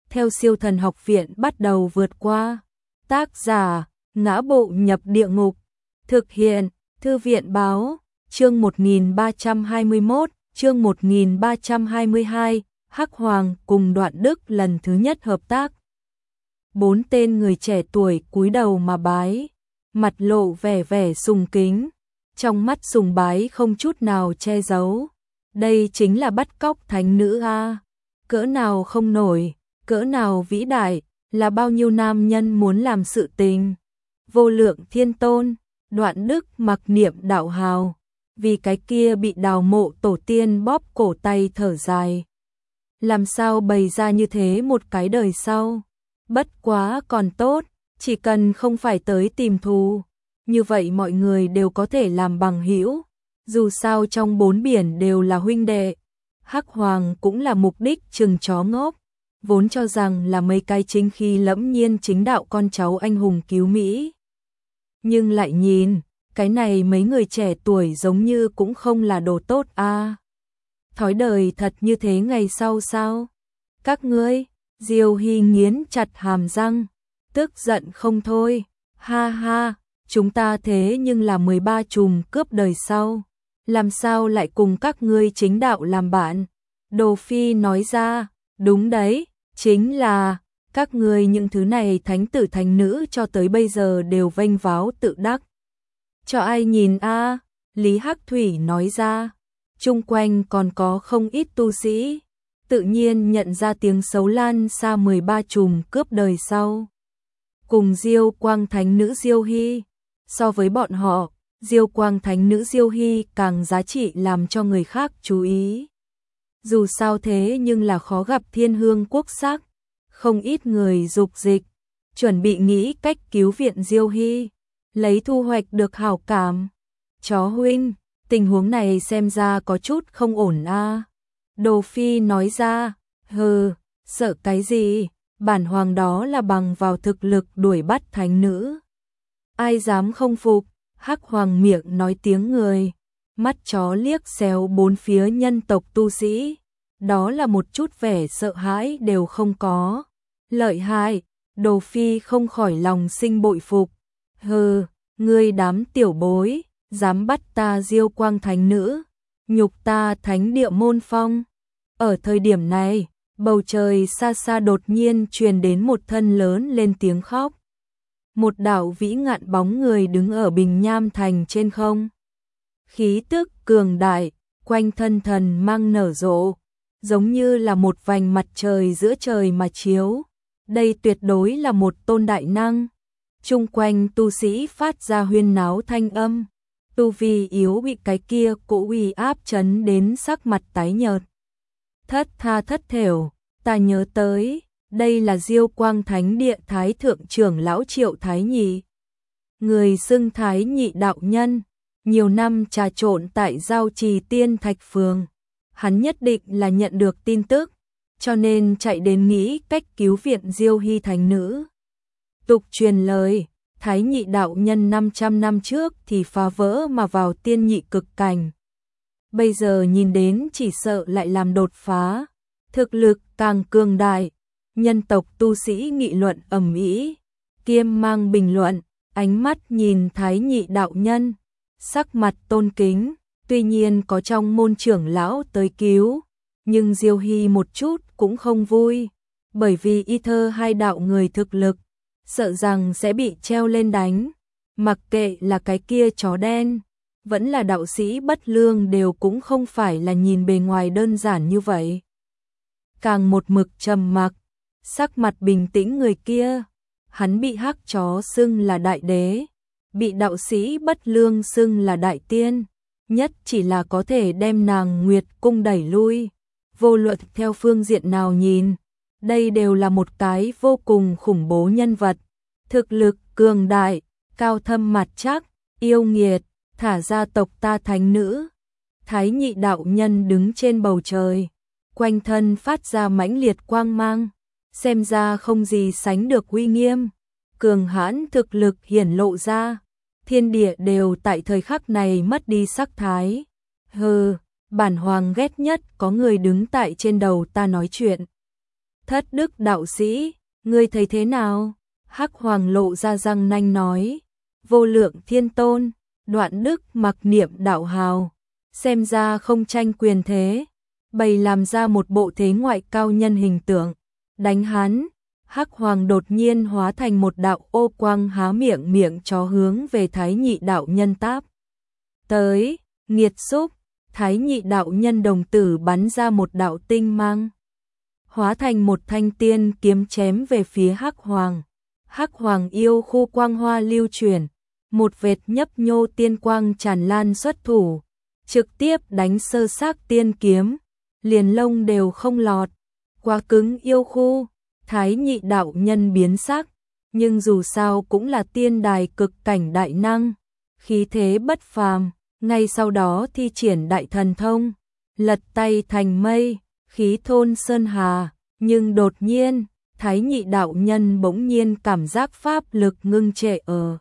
theo Siêu Thần Học Viện bắt đầu vượt qua. Tác giả: Ngã Bộ Nhập Địa Ngục. Thực hiện: Thư viện Báo. Chương 1321, chương 1322, Hắc Hoàng cùng Đoạn Đức lần thứ nhất hợp tác. 4 tên người trẻ tuổi cúi đầu mà bái, mặt lộ vẻ sùng kính, trong mắt sùng bái không chút nào che giấu. Đây chính là bắt cóc thánh nữ a, cỡ nào không nổi, cỡ nào vĩ đại, là bao nhiêu nam nhân muốn làm sự tình. Vô Lượng Thiên Tôn, Đoạn Đức mặc niệm đạo hào, vì cái kia bị đào mộ tổ tiên bóp cổ tay thở dài. Làm sao bày ra như thế một cái đời sau? Bất quá còn tốt, chỉ cần không phải tới tìm thù, như vậy mọi người đều có thể làm bằng hữu. Dù sao trong 4 biển đều là huynh đệ. Hắc Hoàng cũng là mục đích chừng chó ngốc, vốn cho rằng là mấy cái chính khi lẫm nhiên chính đạo con cháu anh hùng cứu Mỹ. Nhưng lại nhìn, cái này mấy người trẻ tuổi giống như cũng không là đồ tốt a. Thói đời thật như thế ngày sau sao? Các ngươi, Diêu Hy nghiến chặt hàm răng, tức giận không thôi. Ha ha, chúng ta thế nhưng là 13 trùm cướp đời sau, làm sao lại cùng các ngươi chính đạo làm bạn? Đồ Phi nói ra, đúng đấy, chính là các ngươi những thứ này thánh tử thánh nữ cho tới bây giờ đều vênh váo tự đắc. Cho ai nhìn a? Lý Hắc Thủy nói ra, chung quanh còn có không ít tu sĩ, tự nhiên nhận ra tiếng xấu lan xa 13 trùm cướp đời sau. Cùng Diêu Quang Thánh Nữ Diêu Hy, so với bọn họ, Diêu Quang Thánh Nữ Diêu Hy càng giá trị làm cho người khác chú ý. Dù sao thế nhưng là khó gặp thiên hương quốc sắc, không ít người dục dịch, chuẩn bị nghĩ cách cứu viện Diêu Hy, lấy thu hoạch được hảo cảm. Chó huynh, tình huống này xem ra có chút không ổn a. Đồ Phi nói ra, hừ, sợ cái gì, bản hoàng đó là bằng vào thực lực đuổi bắt thánh nữ. Ai dám không phục? Hắc Hoàng miệng nói tiếng người, mắt chó liếc xéo bốn phía nhân tộc tu sĩ, đó là một chút vẻ sợ hãi đều không có. Lợi hại, Đồ Phi không khỏi lòng sinh bội phục. Hừ, ngươi đám tiểu bối, dám bắt ta Diêu Quang Thánh Nữ, nhục ta Thánh Địa Môn Phong. Ở thời điểm này, bầu trời xa xa đột nhiên truyền đến một thân lớn lên tiếng khóc. Một đạo vĩ ngạn bóng người đứng ở Bình Nham Thành trên không. Khí tức cường đại, quanh thân thần mang nở rộ, giống như là một vành mặt trời giữa trời mà chiếu. Đây tuyệt đối là một tôn đại năng. Chung quanh tu sĩ phát ra huyên náo thanh âm. Tu vi yếu bị cái kia cỗ uy áp chấn đến sắc mặt tái nhợt. Thất tha thất thểu, ta nhớ tới, đây là Diêu Quang Thánh Địa Thái Thượng trưởng lão Triệu Thái Nhị. Người xưng Thái Nhị đạo nhân, nhiều năm trà trộn tại Giao Trì Tiên Thạch Phường. Hắn nhất định là nhận được tin tức, cho nên chạy đến nghĩ cách cứu viện Diêu Hy Thánh Nữ. Tục truyền lời, Thái Nhị đạo nhân 500 năm trước thì phá vỡ mà vào tiên nhị cực cảnh. Bây giờ nhìn đến chỉ sợ lại làm đột phá, thực lực càng cường đại. Nhân tộc tu sĩ nghị luận ầm ĩ, kiêm mang bình luận, ánh mắt nhìn Thái Nhị đạo nhân, sắc mặt tôn kính. Tuy nhiên có trong môn trưởng lão tới cứu, nhưng Diêu Hy một chút cũng không vui, bởi vì y thơ hai đạo người thực lực, sợ rằng sẽ bị treo lên đánh. Mặc kệ là cái kia chó đen, vẫn là đạo sĩ bất lương đều cũng không phải là nhìn bề ngoài đơn giản như vậy. Càng một mực trầm mặc, sắc mặt bình tĩnh người kia, hắn bị hắc chó xưng là đại đế, bị đạo sĩ bất lương xưng là đại tiên, nhất chỉ là có thể đem nàng Nguyệt Cung đẩy lui. Vô luận theo phương diện nào nhìn, đây đều là một cái vô cùng khủng bố nhân vật, thực lực cường đại, cao thâm mặt chắc, yêu nghiệt, thả ra tộc ta thánh nữ. Thái Nhị đạo nhân đứng trên bầu trời, quanh thân phát ra mãnh liệt quang mang, xem ra không gì sánh được uy nghiêm, cường hãn thực lực hiển lộ ra, thiên địa đều tại thời khắc này mất đi sắc thái. Hừ, bản hoàng ghét nhất có người đứng tại trên đầu ta nói chuyện. Thất đức đạo sĩ, ngươi thấy thế nào? Hắc Hoàng lộ ra răng nanh nói. Vô Lượng Thiên Tôn, Đoạn Đức mặc niệm đạo hào, xem ra không tranh quyền thế, bày làm ra một bộ thế ngoại cao nhân hình tượng, đánh hắn. Hắc Hoàng đột nhiên hóa thành một đạo ô quang há miệng chó hướng về Thái Nhị đạo nhân táp tới, nghiệt xúc. Thái Nhị đạo nhân đồng tử bắn ra một đạo tinh mang, hóa thành một thanh tiên kiếm chém về phía Hắc Hoàng. Hắc Hoàng yêu khu quang hoa lưu chuyển, một vệt nhấp nhô tiên quang tràn lan xuất thủ, trực tiếp đánh sơ xác tiên kiếm, liền lông đều không lọt, quá cứng yêu khu. Thái Nhị đạo nhân biến sắc, nhưng dù sao cũng là tiên đài cực cảnh đại năng, khí thế bất phàm, ngay sau đó thi triển đại thần thông, lật tay thành mây, khí thôn sơn hà, nhưng đột nhiên, Thái Nhị đạo nhân bỗng nhiên cảm giác pháp lực ngưng trệ ở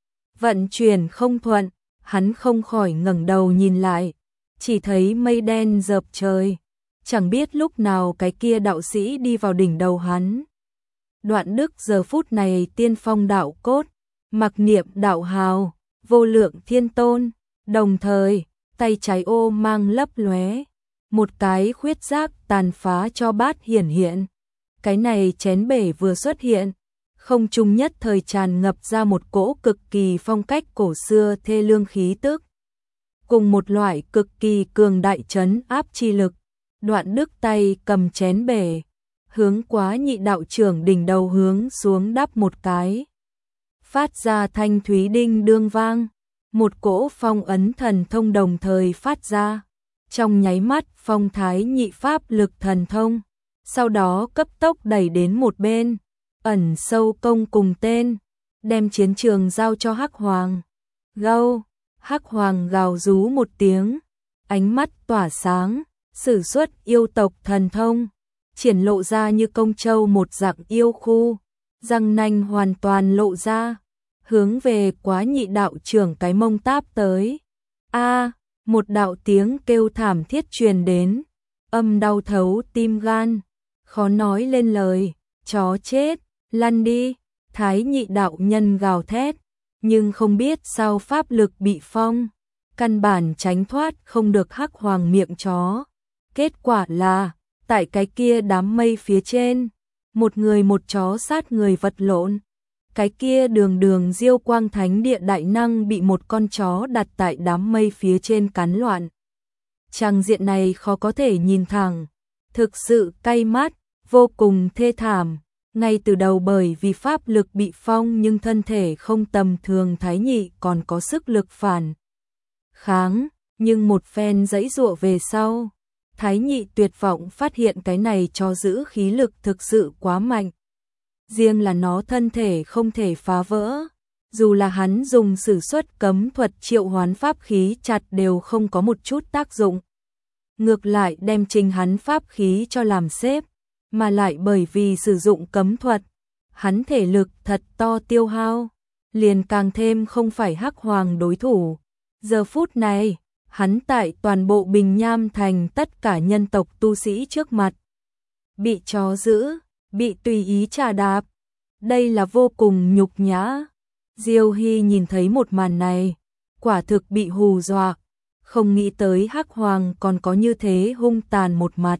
vận chuyển không thuận, hắn không khỏi ngẩng đầu nhìn lại, chỉ thấy mây đen dợp trời, chẳng biết lúc nào cái kia đạo sĩ đi vào đỉnh đầu hắn. Đoạn Đức giờ phút này tiên phong đạo cốt, mặc niệm đạo hào, Vô Lượng Thiên Tôn, đồng thời, tay trái ô mang lấp lóe, một cái khuyết giác tàn phá cho bát hiển hiện. Cái này chén bể vừa xuất hiện, không trung nhất thời tràn ngập ra một cỗ cực kỳ phong cách cổ xưa thê lương khí tức, cùng một loại cực kỳ cường đại trấn áp chi lực. Đoạn Đức tay cầm chén bể, hướng Quá Nhị đạo trưởng đỉnh đầu hướng xuống đắp một cái, phát ra thanh thúy đinh đương vang, một cỗ phong ấn thần thông đồng thời phát ra, trong nháy mắt phong Thái Nhị pháp lực thần thông, sau đó cấp tốc đẩy đến một bên, ẩn sâu công cùng tên, đem chiến trường giao cho Hắc Hoàng. Gâu, Hắc Hoàng gào rú một tiếng, ánh mắt tỏa sáng, sử xuất yêu tộc thần thông, triển lộ ra như công châu một dạng yêu khu, răng nanh hoàn toàn lộ ra, hướng về Quá Nhị đạo trưởng cái mông táp tới. A, một đạo tiếng kêu thảm thiết truyền đến, âm đau thấu tim gan, khó nói lên lời, chó chết, lăn đi. Thái Nhị đạo nhân gào thét, nhưng không biết sao pháp lực bị phong, căn bản tránh thoát không được Hắc Hoàng miệng chó. Kết quả là, tại cái kia đám mây phía trên, một người một chó sát người vật lộn. Cái kia đường Diêu Quang Thánh Địa đại năng bị một con chó đặt tại đám mây phía trên cắn loạn. Tràng diện này khó có thể nhìn thẳng, thực sự cay mắt, vô cùng thê thảm. Ngay từ đầu bởi vì pháp lực bị phong nhưng thân thể không tầm thường Thái Nhị còn có sức lực phản kháng, nhưng một phen giãy giụa về sau, Thái Nhị tuyệt vọng phát hiện cái này cho giữ khí lực thực sự quá mạnh. Riêng là nó thân thể không thể phá vỡ, dù là hắn dùng sử xuất cấm thuật triệu hoán pháp khí chặt đều không có một chút tác dụng. Ngược lại đem trình hắn pháp khí cho làm xếp, mà lại bởi vì sử dụng cấm thuật, hắn thể lực thật to tiêu hao, liền càng thêm không phải Hắc Hoàng đối thủ. Giờ phút này, hắn tại toàn bộ Bình Nham Thành tất cả nhân tộc tu sĩ trước mặt, bị chó giữ, bị tùy ý trà đạp, đây là vô cùng nhục nhã. Diêu Hy nhìn thấy một màn này, quả thực bị hù dọa, không nghĩ tới Hắc Hoàng còn có như thế hung tàn một mặt.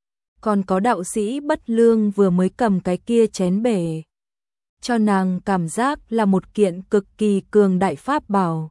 Còn có đạo sĩ bất lương vừa mới cầm cái kia chén bể, cho nàng cảm giác là một kiện cực kỳ cường đại pháp bảo.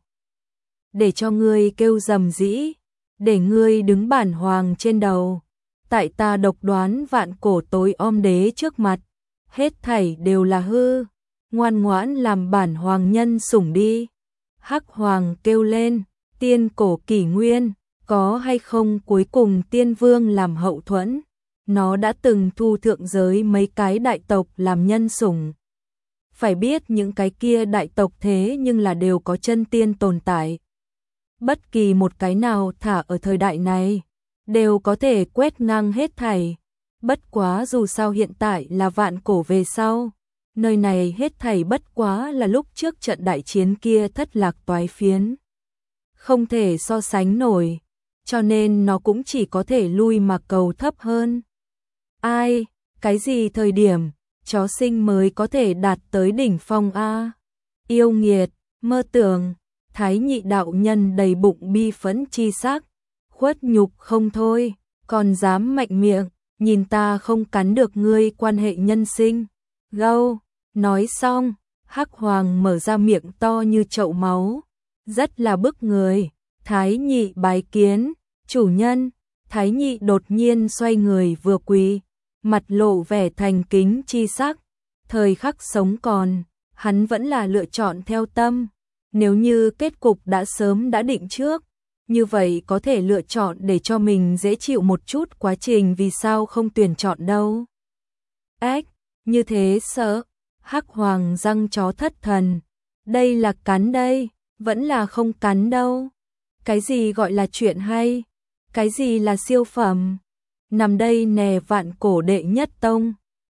Để cho ngươi kêu rầm rĩ, để ngươi đứng bản hoàng trên đầu, tại ta độc đoán vạn cổ tối om đế trước mặt, hết thảy đều là hư, ngoan ngoãn làm bản hoàng nhân sủng đi. Hắc Hoàng kêu lên, tiên cổ kỷ nguyên, có hay không cuối cùng tiên vương làm hậu thuẫn, nó đã từng thu thượng giới mấy cái đại tộc làm nhân sủng. Phải biết những cái kia đại tộc thế nhưng là đều có chân tiên tồn tại. Bất kỳ một cái nào thả ở thời đại này, đều có thể quét ngang hết thảy. Bất quá dù sao hiện tại là vạn cổ về sau, nơi này hết thảy bất quá là lúc trước trận đại chiến kia thất lạc toái phiến. Không thể so sánh nổi, cho nên nó cũng chỉ có thể lui mà cầu thấp hơn. Ai, Cái gì thời điểm, chó sinh mới có thể đạt tới đỉnh phong a? Yêu nghiệt, mơ tưởng, Thái Nhị đạo nhân đầy bụng bi phẫn chi sắc, khuất nhục không thôi, còn dám mạnh miệng, nhìn ta không cắn được ngươi quan hệ nhân sinh. Gâu, nói xong, Hắc Hoàng mở ra miệng to như chậu máu, rất là bức người. Thái Nhị bái kiến, chủ nhân. Thái Nhị đột nhiên xoay người vừa quỳ, mặt lộ vẻ thành kính chi sắc. Thời khắc sống còn, hắn vẫn là lựa chọn theo tâm. Nếu như kết cục đã sớm đã định trước, như vậy có thể lựa chọn để cho mình dễ chịu một chút, quá trình vì sao không tuyển chọn đâu. Ếch, như thế sợ. Hắc Hoàng răng chó thất thần. Đây là cắn đây, vẫn là không cắn đâu. Cái gì gọi là chuyện hay? Cái gì là siêu phẩm? Nằm đây nè vạn cổ đệ nhất tông.